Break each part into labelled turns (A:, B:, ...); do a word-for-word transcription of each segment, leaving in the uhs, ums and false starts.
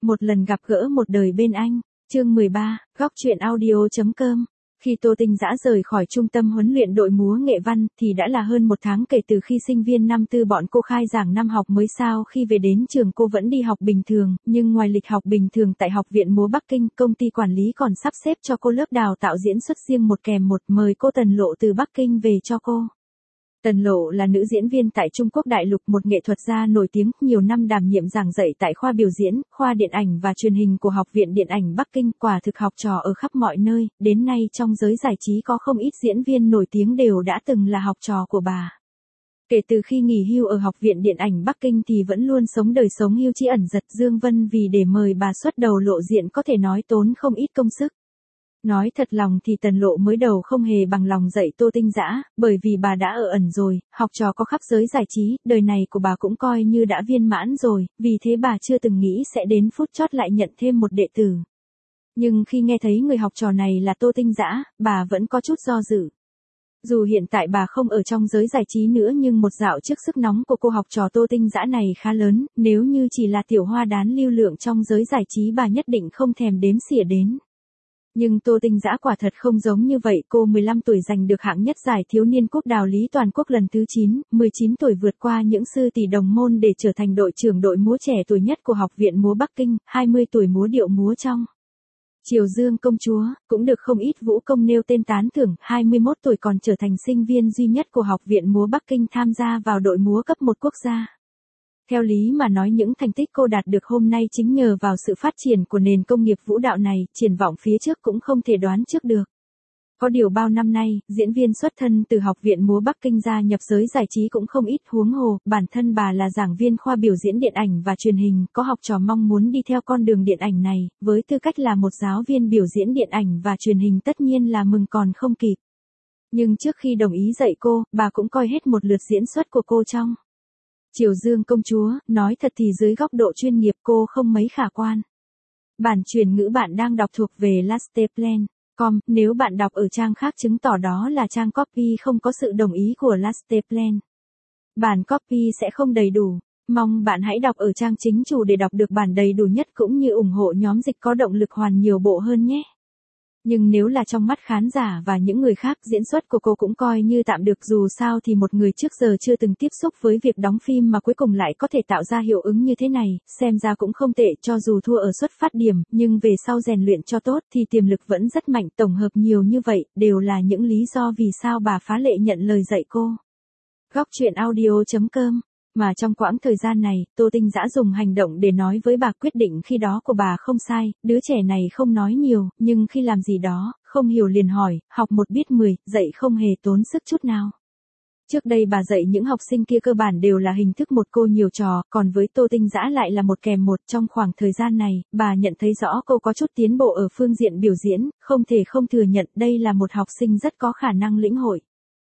A: một lần gặp gỡ một đời bên anh. Chương mười ba, góc truyện audio.com. Khi Tô Tinh Dã rời khỏi trung tâm huấn luyện đội múa nghệ văn, thì đã là hơn một tháng kể từ khi sinh viên năm tư bọn cô khai giảng năm học mới. Sau khi về đến trường cô vẫn đi học bình thường, nhưng ngoài lịch học bình thường tại Học viện múa Bắc Kinh, công ty quản lý còn sắp xếp cho cô lớp đào tạo diễn xuất riêng một kèm một, mời cô Tần Lộ từ Bắc Kinh về cho cô. Tần Lộ là nữ diễn viên tại Trung Quốc đại lục, một nghệ thuật gia nổi tiếng, nhiều năm đảm nhiệm giảng dạy tại khoa biểu diễn, khoa điện ảnh và truyền hình của Học viện Điện ảnh Bắc Kinh, quả thực học trò ở khắp mọi nơi, đến nay trong giới giải trí có không ít diễn viên nổi tiếng đều đã từng là học trò của bà. Kể từ khi nghỉ hưu ở Học viện Điện ảnh Bắc Kinh thì vẫn luôn sống đời sống hưu trí ẩn dật. Dương Vân vì để mời bà xuất đầu lộ diện có thể nói tốn không ít công sức. Nói thật lòng thì Tần Lộ mới đầu không hề bằng lòng dạy Tô Tinh Dã, bởi vì bà đã ở ẩn rồi, học trò có khắp giới giải trí, đời này của bà cũng coi như đã viên mãn rồi, vì thế bà chưa từng nghĩ sẽ đến phút chót lại nhận thêm một đệ tử. Nhưng khi nghe thấy người học trò này là Tô Tinh Dã, bà vẫn có chút do dự. Dù hiện tại bà không ở trong giới giải trí nữa nhưng một dạo trước sức nóng của cô học trò Tô Tinh Dã này khá lớn, nếu như chỉ là tiểu hoa đán lưu lượng trong giới giải trí bà nhất định không thèm đếm xỉa đến. Nhưng Tô Tinh Dã quả thật không giống như vậy, cô mười lăm tuổi giành được hạng nhất giải thiếu niên cúp Đào Lý toàn quốc lần thứ chín, mười chín tuổi vượt qua những sư tỷ đồng môn để trở thành đội trưởng đội múa trẻ tuổi nhất của Học viện múa Bắc Kinh, hai mươi tuổi múa điệu múa trong Triều Dương công chúa, cũng được không ít vũ công nêu tên tán thưởng, hai mươi mốt tuổi còn trở thành sinh viên duy nhất của Học viện múa Bắc Kinh tham gia vào đội múa cấp một quốc gia. Theo lý mà nói những thành tích cô đạt được hôm nay chính nhờ vào sự phát triển của nền công nghiệp vũ đạo này, triển vọng phía trước cũng không thể đoán trước được. Có điều bao năm nay, diễn viên xuất thân từ Học viện múa Bắc Kinh gia nhập giới giải trí cũng không ít, huống hồ, bản thân bà là giảng viên khoa biểu diễn điện ảnh và truyền hình, có học trò mong muốn đi theo con đường điện ảnh này, với tư cách là một giáo viên biểu diễn điện ảnh và truyền hình tất nhiên là mừng còn không kịp. Nhưng trước khi đồng ý dạy cô, bà cũng coi hết một lượt diễn xuất của cô trong Triều Dương công chúa, nói thật thì dưới góc độ chuyên nghiệp cô không mấy khả quan. Bản truyền ngữ bạn đang đọc thuộc về lasteplan chấm com, nếu bạn đọc ở trang khác chứng tỏ đó là trang copy không có sự đồng ý của Lasteplan. Bản copy sẽ không đầy đủ. Mong bạn hãy đọc ở trang chính chủ để đọc được bản đầy đủ nhất cũng như ủng hộ nhóm dịch có động lực hoàn nhiều bộ hơn nhé. Nhưng nếu là trong mắt khán giả và những người khác, diễn xuất của cô cũng coi như tạm được, dù sao thì một người trước giờ chưa từng tiếp xúc với việc đóng phim mà cuối cùng lại có thể tạo ra hiệu ứng như thế này, xem ra cũng không tệ. Cho dù thua ở xuất phát điểm, nhưng về sau rèn luyện cho tốt thì tiềm lực vẫn rất mạnh. Tổng hợp nhiều như vậy, đều là những lý do vì sao bà phá lệ nhận lời dạy cô. Góc truyện audio.com. Mà trong quãng thời gian này, Tô Tinh Dã dùng hành động để nói với bà quyết định khi đó của bà không sai, đứa trẻ này không nói nhiều, nhưng khi làm gì đó, không hiểu liền hỏi, học một biết mười, dạy không hề tốn sức chút nào. Trước đây bà dạy những học sinh kia cơ bản đều là hình thức một cô nhiều trò, còn với Tô Tinh Dã lại là một kèm một. Trong khoảng thời gian này, bà nhận thấy rõ cô có chút tiến bộ ở phương diện biểu diễn, không thể không thừa nhận đây là một học sinh rất có khả năng lĩnh hội.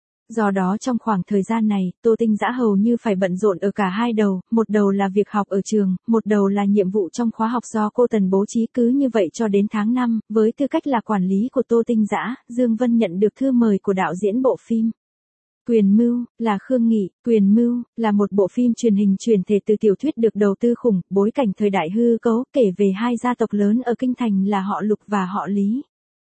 A: Do đó trong khoảng thời gian này, Tô Tinh Dã hầu như phải bận rộn ở cả hai đầu, một đầu là việc học ở trường, một đầu là nhiệm vụ trong khóa học do cô Tần bố trí. Cứ như vậy cho đến tháng năm, với tư cách là quản lý của Tô Tinh Dã, Dương Vân nhận được thư mời của đạo diễn bộ phim Quyền Mưu, là Khương Nghị. Quyền Mưu, là một bộ phim truyền hình chuyển thể từ tiểu thuyết được đầu tư khủng, bối cảnh thời đại hư cấu, kể về hai gia tộc lớn ở Kinh Thành là họ Lục và họ Lý.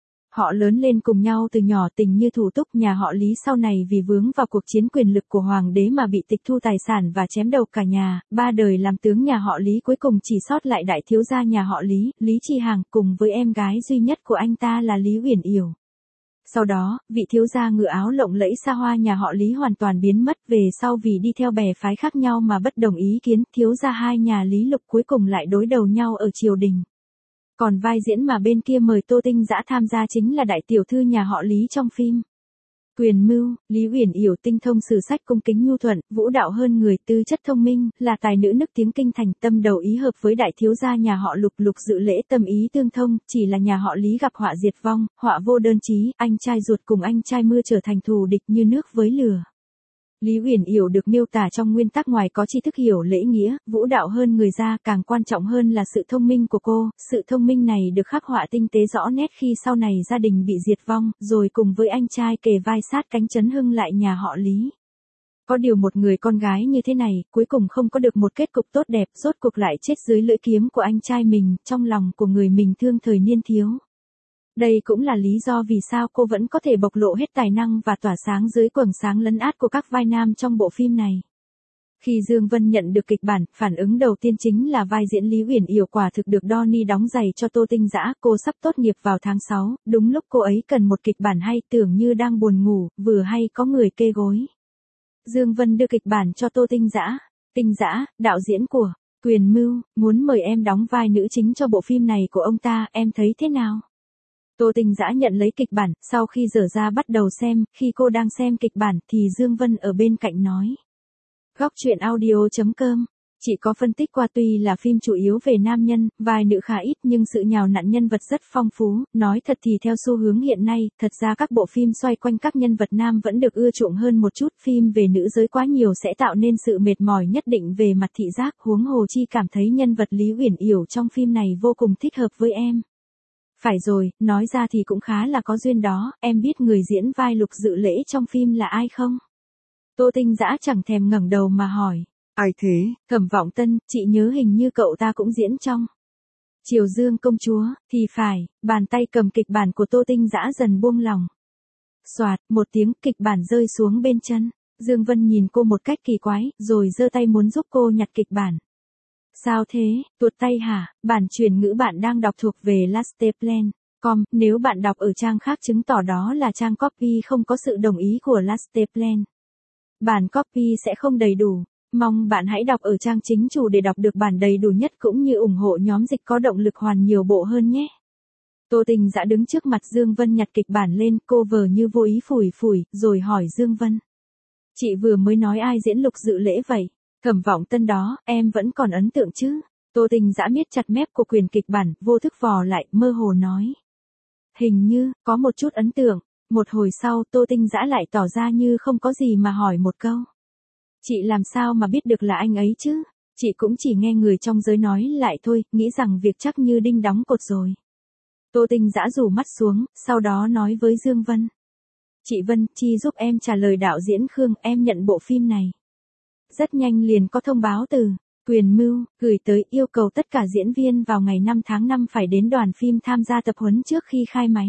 A: Họ lớn lên cùng nhau từ nhỏ, tình như thủ túc. Nhà họ Lý sau này vì vướng vào cuộc chiến quyền lực của hoàng đế mà bị tịch thu tài sản và chém đầu cả nhà, ba đời làm tướng nhà họ Lý cuối cùng chỉ sót lại đại thiếu gia nhà họ Lý, Lý Chi Hàng, cùng với em gái duy nhất của anh ta là Lý Uyển Yểu. Sau đó, vị thiếu gia ngựa áo lộng lẫy xa hoa nhà họ Lý hoàn toàn biến mất, về sau vì đi theo bè phái khác nhau mà bất đồng ý kiến, thiếu gia hai nhà Lý Lục cuối cùng lại đối đầu nhau ở triều đình. Còn vai diễn mà bên kia mời Tô Tinh Dã tham gia chính là đại tiểu thư nhà họ Lý trong phim Quyền Mưu. Lý Uyển Yểu tinh thông sử sách, cung kính nhu thuận, vũ đạo hơn người, tư chất thông minh, là tài nữ nức tiếng Kinh Thành, tâm đầu ý hợp với đại thiếu gia nhà họ Lục. Lục dự lễ tâm ý tương thông, chỉ là nhà họ Lý gặp họa diệt vong, họa vô đơn chí, anh trai ruột cùng anh trai mưa trở thành thù địch như nước với lửa. Lý Uyển Yểu được miêu tả trong nguyên tắc ngoài có tri thức hiểu lễ nghĩa, vũ đạo hơn người ra, càng quan trọng hơn là sự thông minh của cô. Sự thông minh này được khắc họa tinh tế rõ nét khi sau này gia đình bị diệt vong, rồi cùng với anh trai kề vai sát cánh trấn hưng lại nhà họ Lý. Có điều một người con gái như thế này, cuối cùng không có được một kết cục tốt đẹp, rốt cuộc lại chết dưới lưỡi kiếm của anh trai mình, trong lòng của người mình thương thời niên thiếu. Đây cũng là lý do vì sao cô vẫn có thể bộc lộ hết tài năng và tỏa sáng dưới quầng sáng lấn át của các vai nam trong bộ phim này. Khi Dương Vân nhận được kịch bản, phản ứng đầu tiên chính là vai diễn Lý Uyển Yểu quả thực được Donnie đóng giày cho Tô Tinh Dã. Cô sắp tốt nghiệp vào tháng sáu, đúng lúc cô ấy cần một kịch bản hay, tưởng như đang buồn ngủ, vừa hay có người kê gối. Dương Vân đưa kịch bản cho Tô Tinh Dã. Tinh Dã, đạo diễn của Quyền Mưu, muốn mời em đóng vai nữ chính cho bộ phim này của ông ta, em thấy thế nào? Tô Tinh Dã nhận lấy kịch bản, sau khi dở ra bắt đầu xem, khi cô đang xem kịch bản thì Dương Vân ở bên cạnh nói. Góc truyện audio chấm com. Chị có phân tích qua tuy là phim chủ yếu về nam nhân, vai nữ khá ít nhưng sự nhào nặn nhân vật rất phong phú, nói thật thì theo xu hướng hiện nay, thật ra các bộ phim xoay quanh các nhân vật nam vẫn được ưa chuộng hơn một chút, phim về nữ giới quá nhiều sẽ tạo nên sự mệt mỏi nhất định về mặt thị giác, huống hồ chi cảm thấy nhân vật Lý Uyển Yểu trong phim này vô cùng thích hợp với em. Phải rồi, nói ra thì cũng khá là có duyên đó, em biết người diễn vai Lục Dự Lễ trong phim là ai không? Tô Tinh Dã chẳng thèm ngẩng đầu mà hỏi.
B: Ai thế?
A: Thẩm Vọng Tân, chị nhớ hình như cậu ta cũng diễn trong Triều Dương công chúa, thì phải, bàn tay cầm kịch bản của Tô Tinh Dã dần buông lỏng. Soạt, một tiếng kịch bản rơi xuống bên chân. Dương Vân nhìn cô một cách kỳ quái, rồi giơ tay muốn giúp cô nhặt kịch bản. Sao thế, tuột tay hả? Bản truyền ngữ bạn đang đọc thuộc về lasteplan chấm com, nếu bạn đọc ở trang khác chứng tỏ đó là trang copy không có sự đồng ý của Lasteplan. Bản copy sẽ không đầy đủ. Mong bạn hãy đọc ở trang chính chủ để đọc được bản đầy đủ nhất cũng như ủng hộ nhóm dịch có động lực hoàn nhiều bộ hơn nhé. Tô Tinh Dã đứng trước mặt Dương Vân nhặt kịch bản lên, cô vờ như vô ý phủi phủi, rồi hỏi Dương Vân. Chị vừa mới nói ai diễn Lục Dự Lễ vậy? Thẩm Vọng Tân đó, em vẫn còn ấn tượng chứ? Tô Tinh Dã miết chặt mép của quyển kịch bản, vô thức vò lại, mơ hồ nói. Hình như, có một chút ấn tượng. Một hồi sau, Tô Tinh Dã lại tỏ ra như không có gì mà hỏi một câu. Chị làm sao mà biết được là anh ấy chứ? Chị cũng chỉ nghe người trong giới nói lại thôi, nghĩ rằng việc chắc như đinh đóng cột rồi. Tô Tinh Dã rủ mắt xuống, sau đó nói với Dương Vân. Chị Vân, chi giúp em trả lời đạo diễn Khương, em nhận bộ phim này. Rất nhanh liền có thông báo từ Quyền Mưu, gửi tới yêu cầu tất cả diễn viên vào ngày năm tháng năm phải đến đoàn phim tham gia tập huấn trước khi khai máy.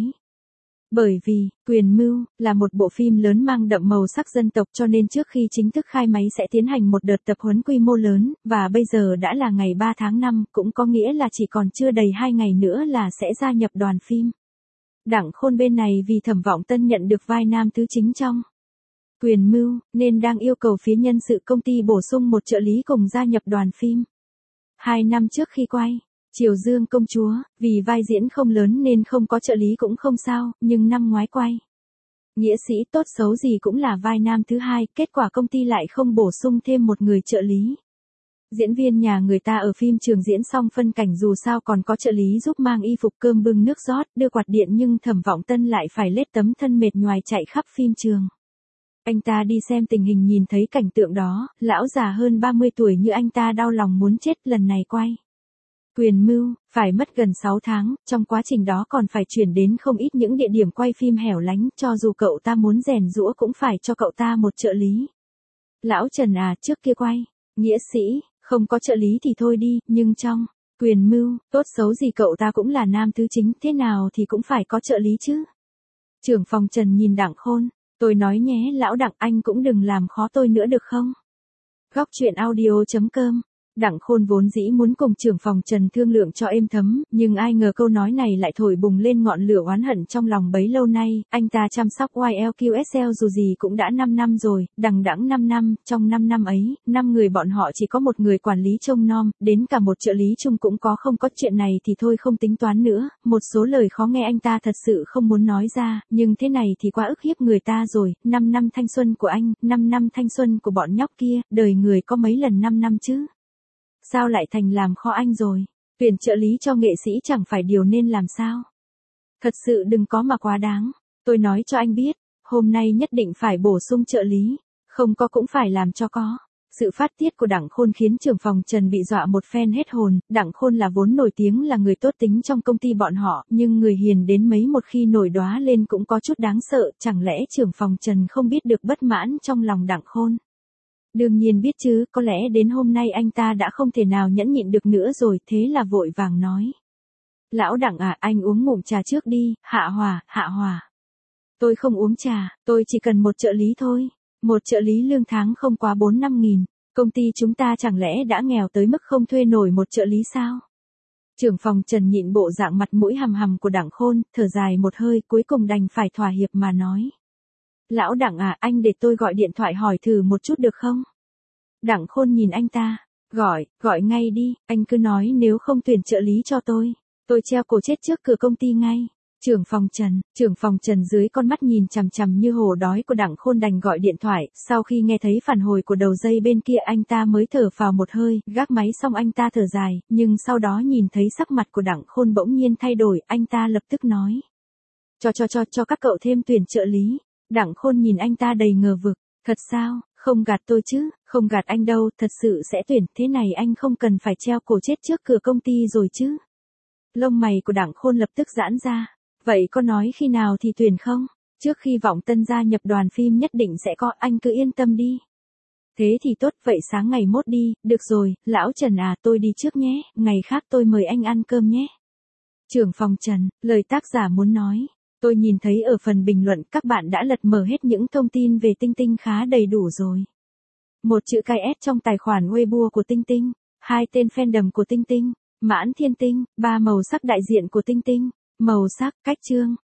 A: Bởi vì, Quyền Mưu, là một bộ phim lớn mang đậm màu sắc dân tộc cho nên trước khi chính thức khai máy sẽ tiến hành một đợt tập huấn quy mô lớn, và bây giờ đã là ngày ba tháng năm, cũng có nghĩa là chỉ còn chưa đầy hai ngày nữa là sẽ gia nhập đoàn phim. Đặng Khôn bên này vì Thẩm Vọng Tân nhận được vai nam thứ chính trong Quyền Mưu, nên đang yêu cầu phía nhân sự công ty bổ sung một trợ lý cùng gia nhập đoàn phim. Hai năm trước khi quay Triều Dương công chúa, vì vai diễn không lớn nên không có trợ lý cũng không sao, nhưng năm ngoái quay Nghĩa sĩ tốt xấu gì cũng là vai nam thứ hai, kết quả công ty lại không bổ sung thêm một người trợ lý. Diễn viên nhà người ta ở phim trường diễn xong phân cảnh dù sao còn có trợ lý giúp mang y phục cơm bưng nước rót, đưa quạt điện nhưng Thẩm Vọng Tân lại phải lết tấm thân mệt nhoài chạy khắp phim trường. Anh ta đi xem tình hình nhìn thấy cảnh tượng đó, lão già hơn ba mươi tuổi như anh ta đau lòng muốn chết lần này quay Quyền Mưu, phải mất gần sáu tháng, trong quá trình đó còn phải chuyển đến không ít những địa điểm quay phim hẻo lánh, cho dù cậu ta muốn rèn giũa cũng phải cho cậu ta một trợ lý. Lão Trần à, trước kia quay Nghĩa sĩ, không có trợ lý thì thôi đi, nhưng trong Quyền Mưu, tốt xấu gì cậu ta cũng là nam thứ chính, thế nào thì cũng phải có trợ lý chứ. Trưởng phòng Trần nhìn Đặng Khôn, tôi nói nhé lão Đặng, anh cũng đừng làm khó tôi nữa được không? Góc truyện audio chấm com. Đặng Khôn vốn dĩ muốn cùng trưởng phòng Trần thương lượng cho êm thấm, nhưng ai ngờ câu nói này lại thổi bùng lên ngọn lửa oán hận trong lòng bấy lâu nay, anh ta chăm sóc Y L Q S L dù gì cũng đã năm năm rồi, đằng đẵng năm năm, trong năm năm ấy, năm người bọn họ chỉ có một người quản lý trông nom, đến cả một trợ lý chung cũng có không có chuyện này thì thôi không tính toán nữa, một số lời khó nghe anh ta thật sự không muốn nói ra, nhưng thế này thì quá ức hiếp người ta rồi, năm năm thanh xuân của anh, năm năm thanh xuân của bọn nhóc kia, đời người có mấy lần năm năm chứ? Sao lại thành làm khó anh rồi? Tuyển trợ lý cho nghệ sĩ chẳng phải điều nên làm sao? Thật sự đừng có mà quá đáng. Tôi nói cho anh biết, hôm nay nhất định phải bổ sung trợ lý, không có cũng phải làm cho có. Sự phát tiết của Đặng Khôn khiến trưởng phòng Trần bị dọa một phen hết hồn, Đặng Khôn là vốn nổi tiếng là người tốt tính trong công ty bọn họ, nhưng người hiền đến mấy một khi nổi đóa lên cũng có chút đáng sợ, chẳng lẽ trưởng phòng Trần không biết được bất mãn trong lòng Đặng Khôn. Đương nhiên biết chứ, có lẽ đến hôm nay anh ta đã không thể nào nhẫn nhịn được nữa rồi, thế là vội vàng nói. Lão Đặng à, anh uống ngụm trà trước đi, Hạ Hòa, Hạ Hòa. Tôi không uống trà, tôi chỉ cần một trợ lý thôi. Một trợ lý lương tháng không quá bốn năm nghìn. Công ty chúng ta chẳng lẽ đã nghèo tới mức không thuê nổi một trợ lý sao? Trưởng phòng Trần nhịn bộ dạng mặt mũi hầm hầm của Đặng Khôn, thở dài một hơi, cuối cùng đành phải thỏa hiệp mà nói. Lão Đặng à, anh để tôi gọi điện thoại hỏi thử một chút được không? Đặng Khôn nhìn anh ta, gọi, gọi ngay đi, anh cứ nói nếu không tuyển trợ lý cho tôi, tôi treo cổ chết trước cửa công ty ngay. Trưởng phòng Trần, trưởng phòng Trần dưới con mắt nhìn chằm chằm như hổ đói của Đặng Khôn đành gọi điện thoại, sau khi nghe thấy phản hồi của đầu dây bên kia anh ta mới thở phào một hơi, gác máy xong anh ta thở dài, nhưng sau đó nhìn thấy sắc mặt của Đặng Khôn bỗng nhiên thay đổi, anh ta lập tức nói. Cho cho cho cho các cậu thêm tuyển trợ lý. Đặng Khôn nhìn anh ta đầy ngờ vực, thật sao, không gạt tôi chứ, không gạt anh đâu, thật sự sẽ tuyển, thế này anh không cần phải treo cổ chết trước cửa công ty rồi chứ. Lông mày của Đặng Khôn lập tức giãn ra. Vậy có nói khi nào thì tuyển không? Trước khi Vọng Tân gia nhập đoàn phim nhất định sẽ có, anh cứ yên tâm đi. Thế thì tốt, vậy sáng ngày mốt đi, được rồi, lão Trần à, tôi đi trước nhé, ngày khác tôi mời anh ăn cơm nhé. Trưởng phòng Trần, lời tác giả muốn nói. Tôi nhìn thấy ở phần bình luận các bạn đã lật mở hết những thông tin về Tinh Tinh khá đầy đủ rồi. Một chữ cái S trong tài khoản Weibo của Tinh Tinh, hai tên fandom của Tinh Tinh, Mãn Thiên Tinh, ba màu sắc đại diện của Tinh Tinh, màu sắc, cách chương.